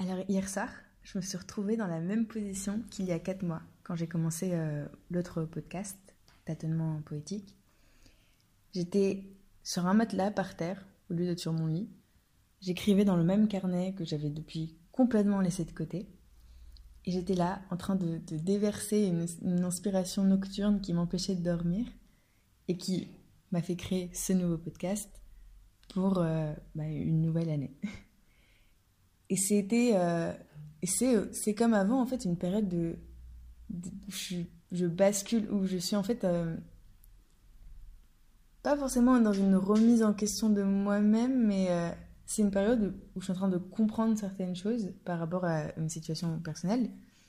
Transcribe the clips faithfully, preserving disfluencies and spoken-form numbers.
Alors hier soir, je me suis retrouvée dans la même position qu'il y a quatre mois, quand j'ai commencé euh, l'autre podcast, Tâtonnement poétique. J'étais sur un matelas par terre, au lieu d'être sur mon lit. J'écrivais dans le même carnet que j'avais depuis complètement laissé de côté. Et j'étais là, en train de, de déverser une, une inspiration nocturne qui m'empêchait de dormir et qui m'a fait créer ce nouveau podcast pour euh, bah, une nouvelle année. Et c'était... Euh, et c'est, c'est comme avant, en fait, une période de... de où je, je bascule, où je suis en fait... Euh, pas forcément dans une remise en question de moi-même, mais euh, c'est une période où je suis en train de comprendre certaines choses par rapport à une situation personnelle.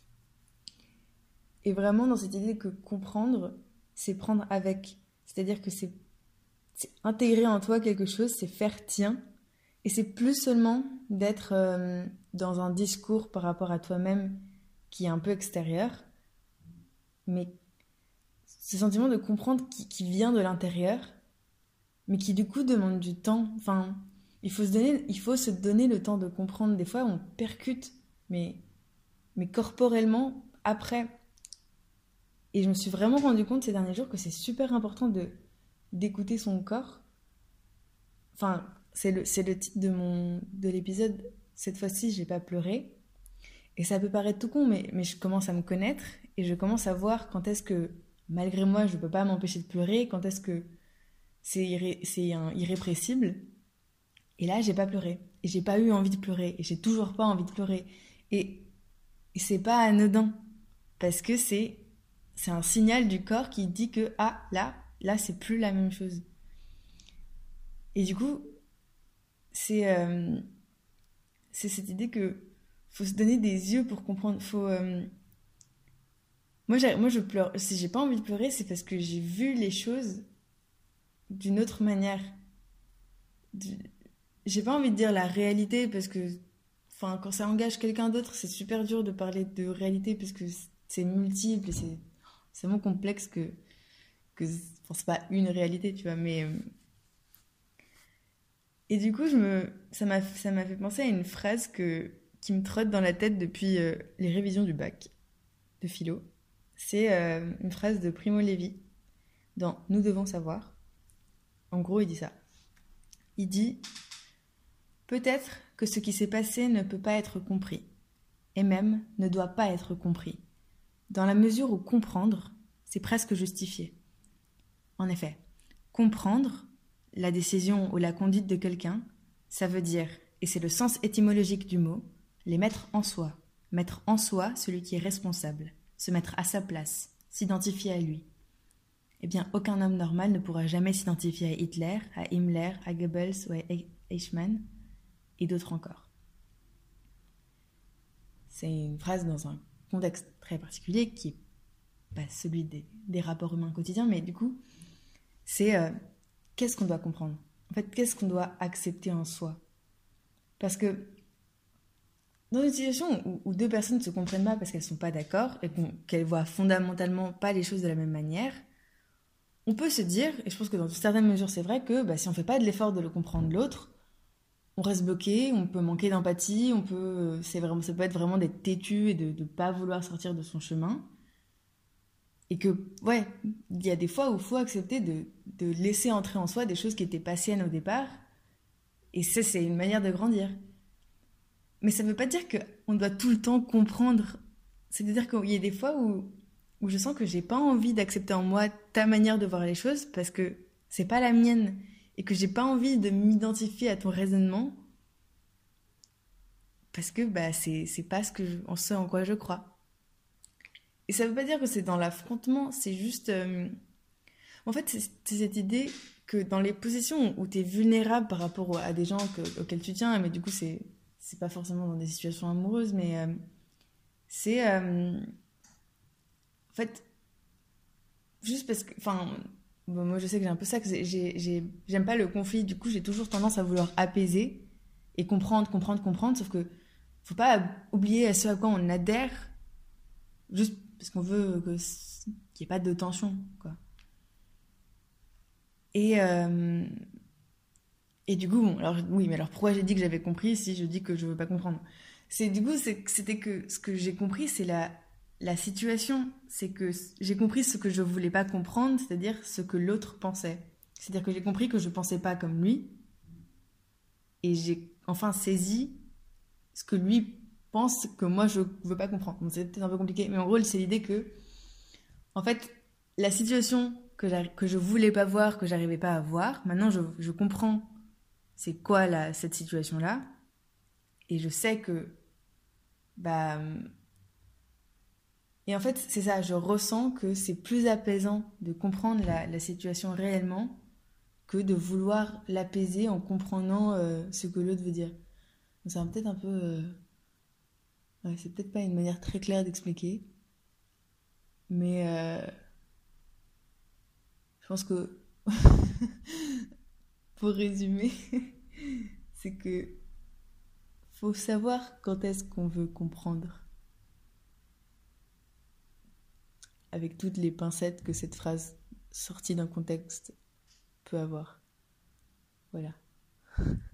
Et vraiment dans cette idée que comprendre, c'est prendre avec. C'est-à-dire que c'est, c'est intégrer en toi quelque chose, c'est faire tien. Et c'est plus seulement d'être euh, dans un discours par rapport à toi-même qui est un peu extérieur, mais ce sentiment de comprendre qui, qui vient de l'intérieur, mais qui du coup demande du temps. Enfin, il faut se donner, il faut se donner le temps de comprendre. Des fois, on percute, mais, mais corporellement, après. Et je me suis vraiment rendu compte ces derniers jours que c'est super important de, d'écouter son corps. Enfin, c'est le, c'est le titre de, mon, de l'épisode. Cette fois-ci, j'ai pas pleuré. Et ça peut paraître tout con, mais, mais je commence à me connaître et je commence à voir quand est-ce que, malgré moi, je peux pas m'empêcher de pleurer, quand est-ce que c'est, irré, c'est un irrépressible. Et là, j'ai pas pleuré. Et j'ai pas eu envie de pleurer. Et j'ai toujours pas envie de pleurer. Et, et c'est pas anodin. Parce que c'est, c'est un signal du corps qui dit que, ah, là, là, c'est plus la même chose. Et du coup, c'est, euh, c'est cette idée que faut se donner des yeux pour comprendre. Faut, euh... moi, j'ai, moi, je pleure. Si j'ai pas envie de pleurer, c'est parce que j'ai vu les choses d'une autre manière. Du... J'ai pas envie de dire la réalité parce que, enfin, quand ça engage quelqu'un d'autre, c'est super dur de parler de réalité parce que c'est multiple et c'est, c'est vraiment complexe que, que, enfin, c'est pas une réalité, tu vois, mais. euh, Et du coup, je me, ça m'a, ça m'a fait penser à une phrase que, qui me trotte dans la tête depuis euh, les révisions du bac de philo. C'est euh, une phrase de Primo Levi dans Nous devons savoir. En gros, il dit ça. Il dit peut-être que ce qui s'est passé ne peut pas être compris, et même ne doit pas être compris, dans la mesure où comprendre, c'est presque justifié. En effet, comprendre la décision ou la conduite de quelqu'un, ça veut dire, et c'est le sens étymologique du mot, les mettre en soi, mettre en soi celui qui est responsable, se mettre à sa place, s'identifier à lui. Eh bien, aucun homme normal ne pourra jamais s'identifier à Hitler, à Himmler, à Goebbels ou à Eichmann, et d'autres encore. C'est une phrase dans un contexte très particulier qui n'est pas celui des, des rapports humains quotidiens, mais du coup, c'est euh, qu'est-ce qu'on doit comprendre ? En fait, qu'est-ce qu'on doit accepter en soi ? Parce que dans une situation où, où deux personnes ne se comprennent pas parce qu'elles ne sont pas d'accord et qu'elles voient fondamentalement pas les choses de la même manière, on peut se dire, et je pense que dans certaines mesures c'est vrai, que bah, si on ne fait pas de l'effort de le comprendre l'autre, on reste bloqué, on peut manquer d'empathie, on peut, c'est vraiment, ça peut être vraiment d'être têtu et de ne pas vouloir sortir de son chemin. Et que, ouais, il y a des fois où il faut accepter de, de laisser entrer en soi des choses qui n'étaient pas siennes au départ. Et ça, c'est une manière de grandir. Mais ça ne veut pas dire qu'on doit tout le temps comprendre. C'est-à-dire qu'il y a des fois où, où je sens que j'ai pas envie d'accepter en moi ta manière de voir les choses parce que c'est pas la mienne. Et que j'ai pas envie de m'identifier à ton raisonnement parce que bah, c'est, c'est pas ce, que je, en ce en quoi je crois. Et ça veut pas dire que c'est dans l'affrontement, c'est juste... Euh... En fait, c'est, c'est cette idée que dans les positions où tu es vulnérable par rapport à des gens que, auxquels tu tiens, mais du coup, c'est, c'est pas forcément dans des situations amoureuses, mais euh, c'est... Euh... En fait, juste parce que... Enfin, bon, moi, je sais que j'ai un peu ça, que j'ai, j'ai, j'aime pas le conflit, du coup, j'ai toujours tendance à vouloir apaiser et comprendre, comprendre, comprendre, sauf que faut pas oublier à ce à quoi on adhère, juste parce qu'on veut que, qu'il n'y ait pas de tension, quoi. Et, euh, et du coup, bon, alors oui, mais alors pourquoi j'ai dit que j'avais compris si je dis que je veux pas comprendre ? C'est du coup, c'est- c'était que ce que j'ai compris, c'est la, la situation. C'est que j'ai compris ce que je voulais pas comprendre, c'est-à-dire ce que l'autre pensait. C'est-à-dire que j'ai compris que je pensais pas comme lui, et j'ai enfin saisi ce que lui pense que moi je veux pas comprendre. Bon, c'est peut-être un peu compliqué, mais en gros, c'est l'idée que, en fait, la situation que, j'arri- que je voulais pas voir, que j'arrivais pas à voir, maintenant je, je comprends c'est quoi la, cette situation-là, et je sais que, bah, et en fait, c'est ça, je ressens que c'est plus apaisant de comprendre la, la situation réellement que de vouloir l'apaiser en comprenant euh, ce que l'autre veut dire. Donc, c'est peut-être un peu... euh, ouais, c'est peut-être pas une manière très claire d'expliquer, mais euh, je pense que, pour résumer, c'est que faut savoir quand est-ce qu'on veut comprendre, avec toutes les pincettes que cette phrase sortie d'un contexte peut avoir. Voilà.